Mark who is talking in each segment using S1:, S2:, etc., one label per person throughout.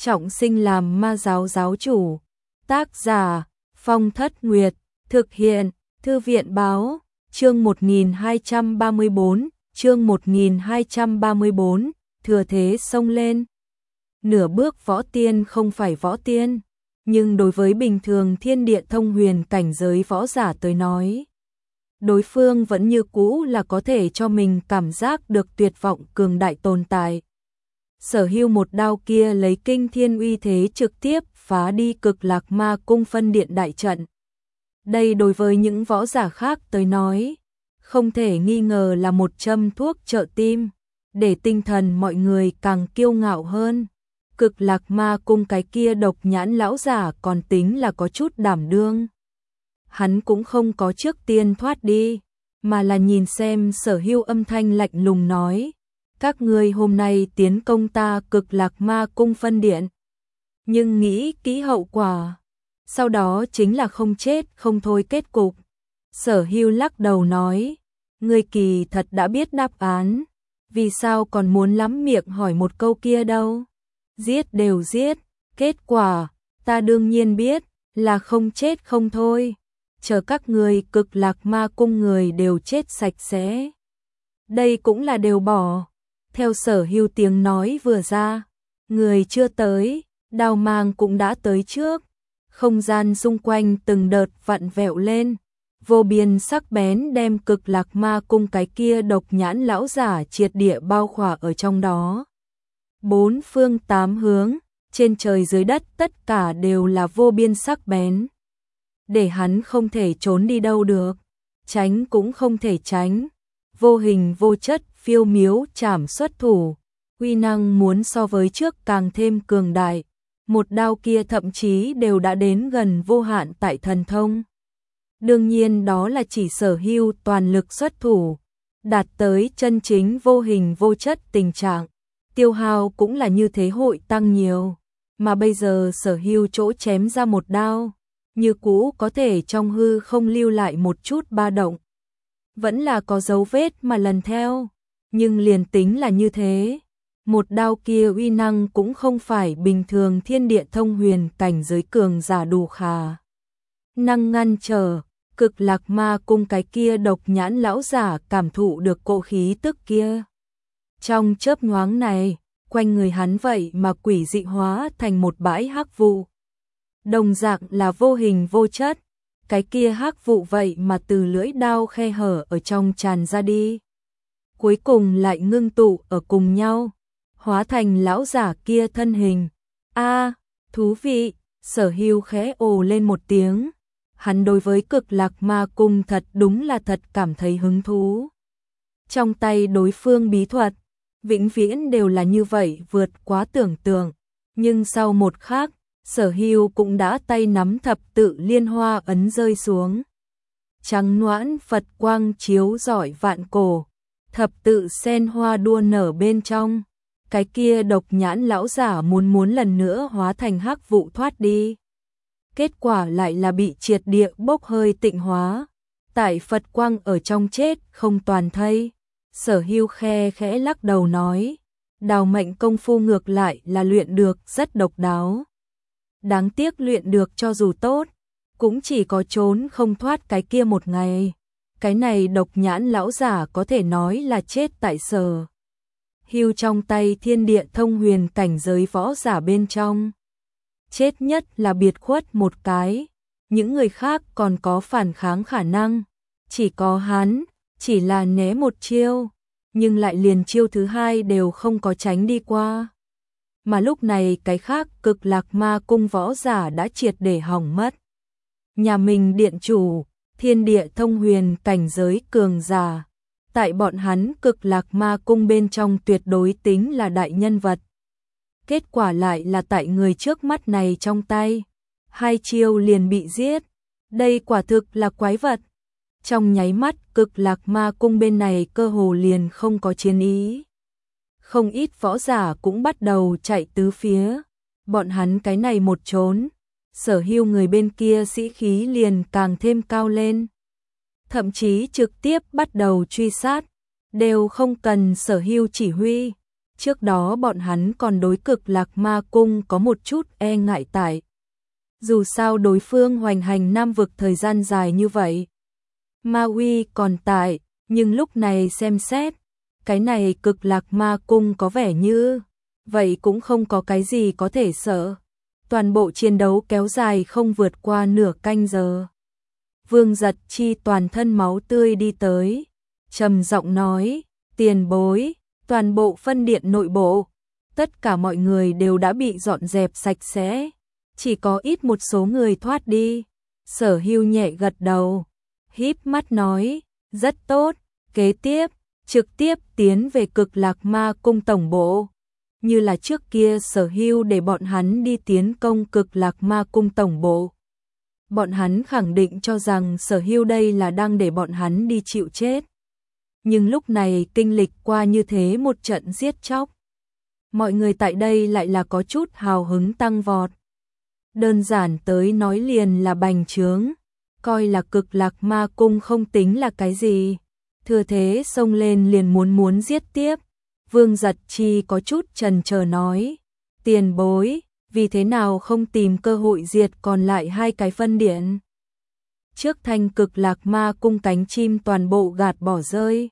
S1: trọng sinh làm ma giáo giáo chủ. Tác giả Phong Thất Nguyệt, thực hiện Thư viện báo, chương 1234, chương 1234, thừa thế xông lên. Nửa bước võ tiên không phải võ tiên, nhưng đối với bình thường thiên địa thông huyền cảnh giới võ giả tới nói, đối phương vẫn như cũ là có thể cho mình cảm giác được tuyệt vọng cường đại tồn tại. Sở Hưu một đao kia lấy kinh thiên uy thế trực tiếp phá đi Cực Lạc Ma Cung phân điện đại trận. Đây đối với những võ giả khác tới nói, không thể nghi ngờ là một châm thuốc trợ tim, để tinh thần mọi người càng kiêu ngạo hơn. Cực Lạc Ma Cung cái kia độc nhãn lão giả còn tính là có chút đảm đương. Hắn cũng không có trước tiên thoát đi, mà là nhìn xem Sở Hưu, âm thanh lạnh lùng nói: các ngươi hôm nay tiến công ta Cực Lạc Ma Cung phân điện, nhưng nghĩ kỹ hậu quả, sau đó chính là không chết không thôi kết cục. Sở Hưu lắc đầu nói: ngươi kỳ thật đã biết đáp án, vì sao còn muốn lắm miệng hỏi một câu kia đâu? Giết đều giết, kết quả ta đương nhiên biết là không chết không thôi, chờ các người Cực Lạc Ma Cung người đều chết sạch sẽ, đây cũng là đều bỏ. Theo Sở Hưu tiếng nói vừa ra, người chưa tới, đao mang cũng đã tới trước. Không gian xung quanh từng đợt vặn vẹo lên, vô biên sắc bén đem Cực Lạc Ma Cung cái kia độc nhãn lão giả triệt địa bao khỏa ở trong đó. Bốn phương tám hướng, trên trời dưới đất tất cả đều là vô biên sắc bén, để hắn không thể trốn đi đâu được, tránh cũng không thể tránh. Vô hình vô chất phiêu miếu chảm xuất thủ, uy năng muốn so với trước càng thêm cường đại. Một đao kia thậm chí đều đã đến gần vô hạn tại thần thông. Đương nhiên đó là chỉ Sở Hưu toàn lực xuất thủ, đạt tới chân chính vô hình vô chất tình trạng, tiêu hao cũng là như thế hội tăng nhiều. Mà bây giờ Sở Hưu chỗ chém ra một đao, như cũ có thể trong hư không lưu lại một chút ba động, vẫn là có dấu vết mà lần theo. Nhưng liền tính là như thế, một đao kia uy năng cũng không phải bình thường thiên địa thông huyền cảnh giới cường giả đủ khả năng ngăn trở. Cực Lạc Ma Cung cái kia độc nhãn lão giả cảm thụ được cỗ khí tức kia. Trong chớp nhoáng này, quanh người hắn vậy mà quỷ dị hóa thành một bãi hắc vụ. Đồng dạng là vô hình vô chất, cái kia hắc vụ vậy mà từ lưỡi đao khe hở ở trong tràn ra đi, cuối cùng lại ngưng tụ ở cùng nhau, hóa thành lão giả kia thân hình. A, thú vị. Sở Hưu khẽ ồ lên một tiếng. Hắn đối với Cực Lạc Ma Cung thật đúng là thật cảm thấy hứng thú. Trong tay đối phương bí thuật, vĩnh viễn đều là như vậy vượt quá tưởng tượng. Nhưng sau một khắc, Sở Hưu cũng đã tay nắm thập tự liên hoa ấn rơi xuống. Trắng noãn Phật quang chiếu rọi vạn cổ, thập tự sen hoa đua nở bên trong. Cái kia độc nhãn lão giả muốn lần nữa hóa thành hắc vụ thoát đi. Kết quả lại là bị triệt địa bốc hơi tịnh hóa. Tại Phật quang ở trong chết không toàn thây. Sở Hưu khẽ lắc đầu nói: đào mệnh công phu ngược lại là luyện được rất độc đáo. Đáng tiếc luyện được cho dù tốt, cũng chỉ có trốn không thoát cái kia một ngày. Cái này độc nhãn lão giả có thể nói là chết tại Sở Hưu trong tay thiên địa thông huyền cảnh giới võ giả bên trong. Chết nhất là biệt khuất một cái, những người khác còn có phản kháng khả năng, chỉ có hắn, chỉ là né một chiêu, nhưng lại liền chiêu thứ hai đều không có tránh đi qua. Mà lúc này cái khác Cực Lạc Ma Cung võ giả đã triệt để hỏng mất. Nhà mình điện chủ, thiên địa thông huyền cảnh giới cường giả, tại bọn hắn Cực Lạc Ma Cung bên trong tuyệt đối tính là đại nhân vật. Kết quả lại là tại người trước mắt này trong tay, hai chiêu liền bị giết. Đây quả thực là quái vật. Trong nháy mắt Cực Lạc Ma Cung bên này cơ hồ liền không có chiến ý. Không ít võ giả cũng bắt đầu chạy tứ phía. Bọn hắn cái này một trốn, Sở Hưu người bên kia sĩ khí liền càng thêm cao lên. Thậm chí trực tiếp bắt đầu truy sát, đều không cần Sở Hưu chỉ huy, Trước đó bọn hắn còn đối Cực Lạc Ma Cung có một chút e ngại tại. Dù sao đối phương hoành hành Nam vực thời gian dài như vậy. Ma uy còn tại, nhưng lúc này xem xét, cái này Cực Lạc Ma Cung có vẻ như, vậy cũng không có cái gì có thể sợ. Toàn bộ chiến đấu kéo dài không vượt qua nửa canh giờ. Vương Giật Chi toàn thân máu tươi đi tới, trầm giọng nói, tiền bối, toàn bộ phân điện nội bộ, tất cả mọi người đều đã bị dọn dẹp sạch sẽ, chỉ có ít một số người thoát đi. Sở Hưu nhẹ gật đầu, híp mắt nói, rất tốt, kế tiếp, trực tiếp tiến về Cực Lạc Ma Cung tổng bộ. Như là trước kia Sở Hưu để bọn hắn đi tiến công Cực Lạc Ma Cung tổng bộ. Bọn hắn khẳng định cho rằng Sở Hưu đây là đang để bọn hắn đi chịu chết. Nhưng lúc này kinh lịch qua như thế một trận giết chóc, mọi người tại đây lại là có chút hào hứng tăng vọt. Đơn giản tới nói liền là bành trướng, coi là Cực Lạc Ma Cung không tính là cái gì. Thừa thế xông lên liền muốn giết tiếp. Vương Giật Chi có chút chần chờ nói, tiền bối, vì thế nào không tìm cơ hội diệt còn lại hai cái phân điện. Trước thanh Cực Lạc Ma Cung cánh chim toàn bộ gạt bỏ rơi.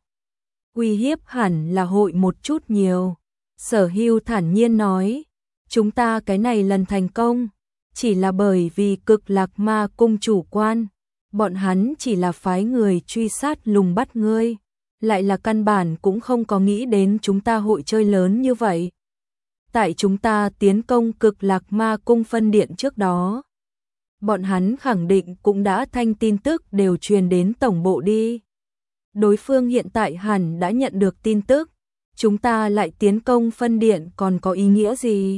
S1: Uy hiếp hẳn là hội một chút nhiều. Sở Hưu thản nhiên nói, chúng ta cái này lần thành công, chỉ là bởi vì Cực Lạc Ma Cung chủ quan, bọn hắn chỉ là phái người truy sát lùng bắt ngươi, lại là căn bản cũng không có nghĩ đến chúng ta hội chơi lớn như vậy. Tại chúng ta tiến công Cực Lạc Ma Cung phân điện trước đó, bọn hắn khẳng định cũng đã thanh tin tức đều truyền đến tổng bộ đi. Đối phương hiện tại hẳn đã nhận được tin tức, chúng ta lại tiến công phân điện còn có ý nghĩa gì?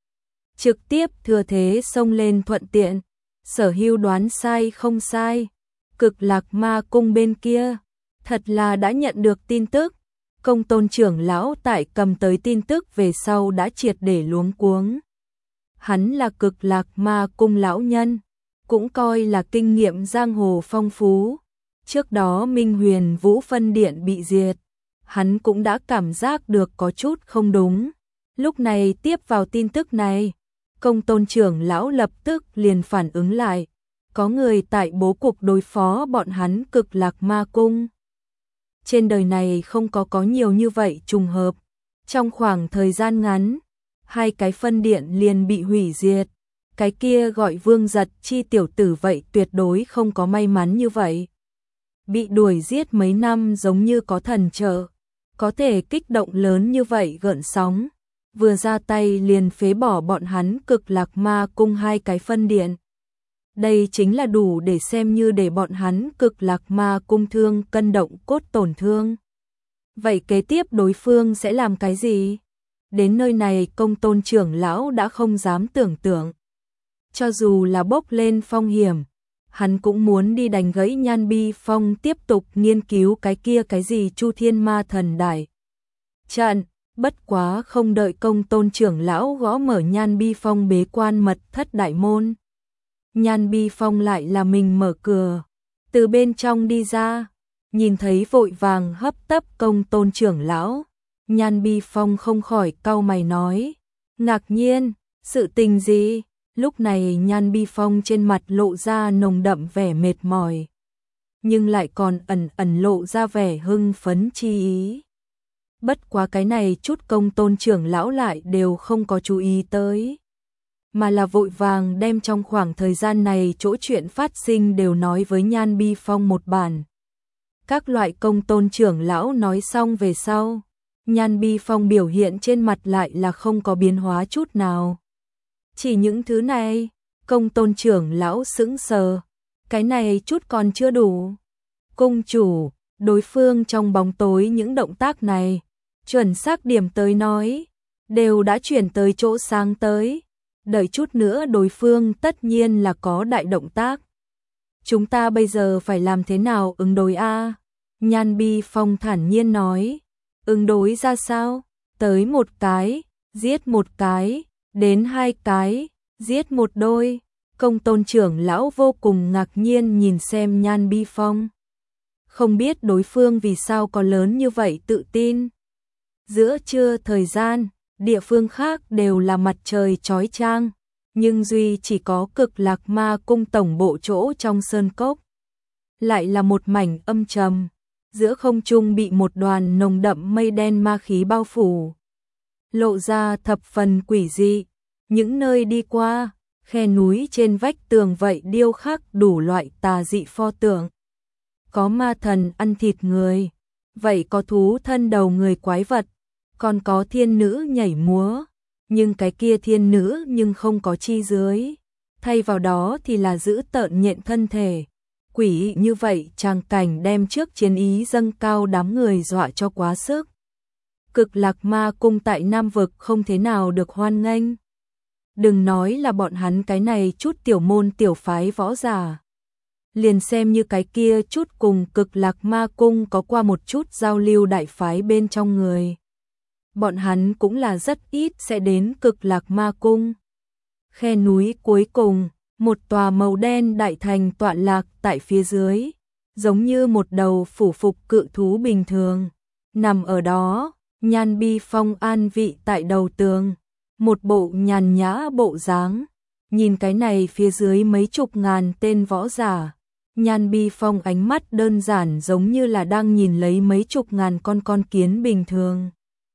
S1: Trực tiếp thừa thế xông lên thuận tiện. Sở Hưu đoán sai không sai, Cực Lạc Ma Cung bên kia thật là đã nhận được tin tức. Công Tôn trưởng lão tại cầm tới tin tức về sau đã triệt để luống cuống. Hắn là Cực Lạc Ma Cung lão nhân, cũng coi là kinh nghiệm giang hồ phong phú. Trước đó Minh Huyền Vũ phân điện bị diệt, hắn cũng đã cảm giác được có chút không đúng. Lúc này tiếp vào tin tức này, Công Tôn trưởng lão lập tức liền phản ứng lại, có người tại bố cục đối phó bọn hắn Cực Lạc Ma Cung. Trên đời này không có nhiều như vậy trùng hợp. Trong khoảng thời gian ngắn, hai cái phân điện liền bị hủy diệt. Cái kia gọi Vương Giật Chi tiểu tử vậy tuyệt đối không có may mắn như vậy. Bị đuổi giết mấy năm giống như có thần trợ, có thể kích động lớn như vậy gợn sóng. Vừa ra tay liền phế bỏ bọn hắn Cực Lạc Ma Cung hai cái phân điện. Đây chính là đủ để xem như để bọn hắn Cực Lạc Ma Cung thương cân động cốt tổn thương. Vậy kế tiếp đối phương sẽ làm cái gì? Đến nơi này Công Tôn trưởng lão đã không dám tưởng tượng. Cho dù là bốc lên phong hiểm, hắn cũng muốn đi đánh gãy Nhan Bi Phong tiếp tục nghiên cứu cái kia cái gì Chu Thiên Ma Thần Đại Trận. Bất quá không đợi Công Tôn trưởng lão gõ mở Nhan Bi Phong bế quan mật thất đại môn, Nhan Bi Phong lại là mình mở cửa, từ bên trong đi ra, nhìn thấy vội vàng hấp tấp Công Tôn trưởng lão, Nhan Bi Phong không khỏi cau mày nói, ngạc nhiên, sự tình gì? Lúc này Nhan Bi Phong trên mặt lộ ra nồng đậm vẻ mệt mỏi, nhưng lại còn ẩn ẩn lộ ra vẻ hưng phấn chi ý. Bất quá cái này chút Công Tôn trưởng lão lại đều không có chú ý tới, mà là vội vàng đem trong khoảng thời gian này chỗ chuyện phát sinh đều nói với Nhan Bi Phong một bản. Các loại Công Tôn trưởng lão nói xong về sau, Nhan Bi Phong biểu hiện trên mặt lại là không có biến hóa chút nào. Chỉ những thứ này, Công Tôn trưởng lão sững sờ, cái này chút còn chưa đủ. Cung chủ, đối phương trong bóng tối những động tác này, chuẩn xác điểm tới nói, đều đã chuyển tới chỗ sáng tới. Đợi chút nữa đối phương tất nhiên là có đại động tác. Chúng ta bây giờ phải làm thế nào ứng đối a? Nhan Bi Phong thản nhiên nói. Ứng đối ra sao? Tới một cái, giết một cái, đến hai cái, giết một đôi. Công Tôn trưởng lão vô cùng ngạc nhiên nhìn xem Nhan Bi Phong. Không biết đối phương vì sao có lớn như vậy tự tin. Giữa trưa thời gian, địa phương khác đều là mặt trời chói chang, nhưng duy chỉ có Cực Lạc Ma Cung tổng bộ chỗ trong sơn cốc lại là một mảnh âm trầm, giữa không trung bị một đoàn nồng đậm mây đen ma khí bao phủ, lộ ra thập phần quỷ dị. Những nơi đi qua, khe núi trên vách tường vậy điêu khắc đủ loại tà dị pho tượng. Có ma thần ăn thịt người, vậy có thú thân đầu người quái vật, còn có thiên nữ nhảy múa, nhưng cái kia thiên nữ nhưng không có chi dưới, thay vào đó thì là giữ tợn nhện thân thể. Quỷ như vậy tràng cảnh đem trước chiến ý dâng cao đám người dọa cho quá sức. Cực Lạc Ma Cung tại Nam Vực không thế nào được hoan nghênh. Đừng nói là bọn hắn cái này chút tiểu môn tiểu phái võ giả. Liền xem như cái kia chút cùng Cực Lạc Ma Cung có qua một chút giao lưu đại phái bên trong người. Bọn hắn cũng là rất ít sẽ đến Cực Lạc Ma Cung. Khe núi cuối cùng, một tòa màu đen đại thành tọa lạc tại phía dưới, giống như một đầu phủ phục cự thú bình thường. Nằm ở đó, Nhan Bi Phong an vị tại đầu tường, một bộ nhàn nhã bộ dáng. Nhìn cái này phía dưới mấy chục ngàn tên võ giả, Nhan Bi Phong ánh mắt đơn giản giống như là đang nhìn lấy mấy chục ngàn con kiến bình thường.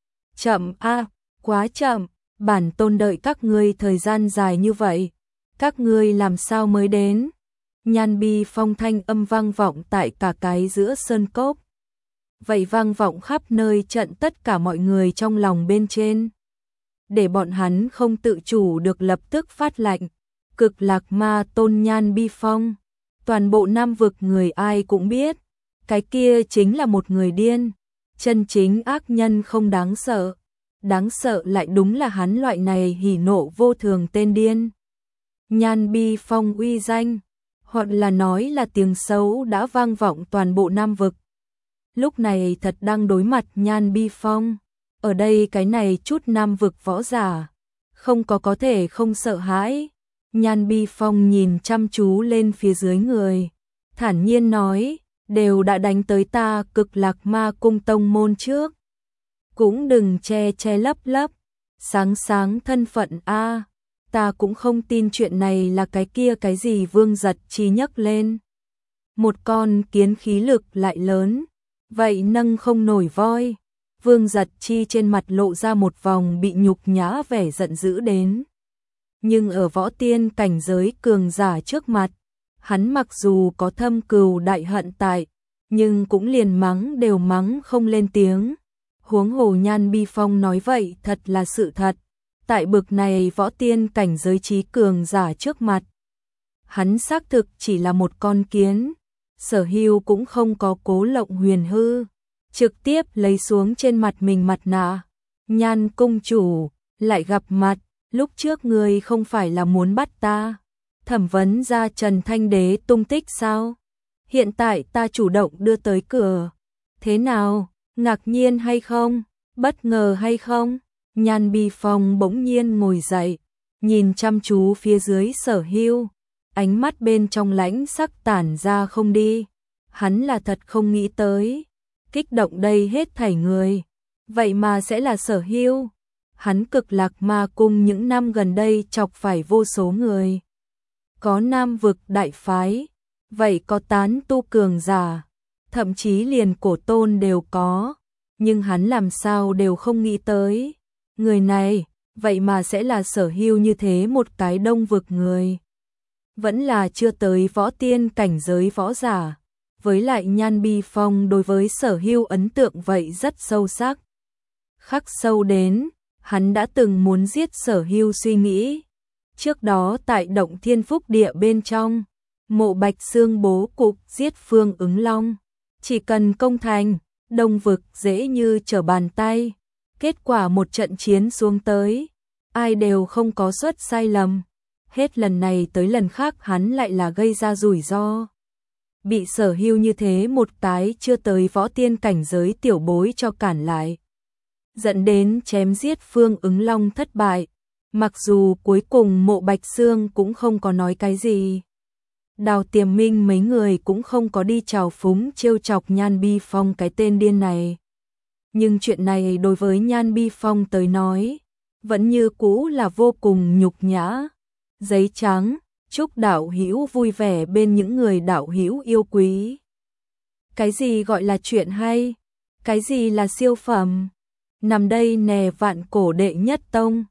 S1: Chậm a, quá chậm, bản tôn đợi các ngươi thời gian dài như vậy, các ngươi làm sao mới đến? Nhan Bi Phong thanh âm vang vọng tại cả cái giữa sơn cốc. Vậy vang vọng khắp nơi trận tất cả mọi người trong lòng bên trên. Để bọn hắn không tự chủ được lập tức phát lệnh. Cực Lạc Ma Tôn Nhan Bi Phong. Toàn bộ Nam Vực người ai cũng biết. Cái kia chính là một người điên. Chân chính ác nhân không đáng sợ. Đáng sợ lại đúng là hắn loại này hỉ nộ vô thường tên điên. Nhan Bi Phong uy danh, hoặc là nói là tiếng xấu đã vang vọng toàn bộ Nam Vực. Lúc này thật đang đối mặt Nhan Bi Phong. Ở đây cái này chút Nam Vực võ giả, không có thể không sợ hãi. Nhan Bi Phong nhìn chăm chú lên phía dưới người, thản nhiên nói, đều đã đánh tới ta Cực Lạc Ma Cung tông môn trước. Cũng đừng che lấp, sáng thân phận a. Ta cũng không tin chuyện này là cái kia cái gì Vương Giật Chi nhấc lên. Một con kiến khí lực lại lớn, vậy nâng không nổi voi. Vương Giật Chi trên mặt lộ ra một vòng bị nhục nhã vẻ giận dữ đến. Nhưng ở võ tiên cảnh giới cường giả trước mặt, hắn mặc dù có thâm cừu đại hận tại, nhưng cũng liền mắng đều mắng không lên tiếng. Huống hồ Nhan Bi Phong nói vậy thật là sự thật. Tại bực này võ tiên cảnh giới trí cường giả trước mặt, hắn xác thực chỉ là một con kiến. Sở Hưu cũng không có cố lộng huyền hư, trực tiếp lấy xuống trên mặt mình mặt nạ. Nhan cung chủ, lại gặp mặt, lúc trước ngươi không phải là muốn bắt ta thẩm vấn ra Trần Thanh Đế tung tích sao? Hiện tại ta chủ động đưa tới cửa. Thế nào, ngạc nhiên hay không? Bất ngờ hay không? Nhan Bi Phong bỗng nhiên ngồi dậy, nhìn chăm chú phía dưới Sở Hưu, ánh mắt bên trong lãnh sắc tản ra không đi. Hắn là thật không nghĩ tới, kích động đây hết thảy người, vậy mà sẽ là Sở Hưu. Hắn Cực Lạc Ma Cung những năm gần đây chọc phải vô số người. Có Nam Vực đại phái, vậy có tán tu cường giả, thậm chí liền cổ tôn đều có, nhưng hắn làm sao đều không nghĩ tới. Người này, vậy mà sẽ là Sở Hưu như thế một cái Đông Vực người. Vẫn là chưa tới võ tiên cảnh giới võ giả. Với lại Nhan Bi Phong đối với Sở Hưu ấn tượng vậy rất sâu sắc. Khắc sâu đến, hắn đã từng muốn giết Sở Hưu suy nghĩ. Trước đó tại Động Thiên Phúc Địa bên trong, Mộ Bạch Xương bố cục giết Phương Ứng Long. Chỉ cần công thành, Đông Vực dễ như trở bàn tay. Kết quả một trận chiến xuống tới, ai đều không có suất sai lầm. Hết lần này tới lần khác hắn lại là gây ra rủi ro. Bị Sở Hưu như thế một cái chưa tới võ tiên cảnh giới tiểu bối cho cản lại. Dẫn đến chém giết Phương Ứng Long thất bại. Mặc dù cuối cùng Mộ Bạch Xương cũng không có nói cái gì. Đào Tiềm Minh mấy người cũng không có đi chào phúng trêu chọc Nhan Bi Phong cái tên điên này. Nhưng chuyện này đối với Nhan Bi Phong tới nói, vẫn như cũ là vô cùng nhục nhã. Giấy trắng, chúc đạo hữu vui vẻ bên những người đạo hữu yêu quý. Cái gì gọi là chuyện hay? Cái gì là siêu phẩm? Nằm đây nè Vạn Cổ đệ nhất tông.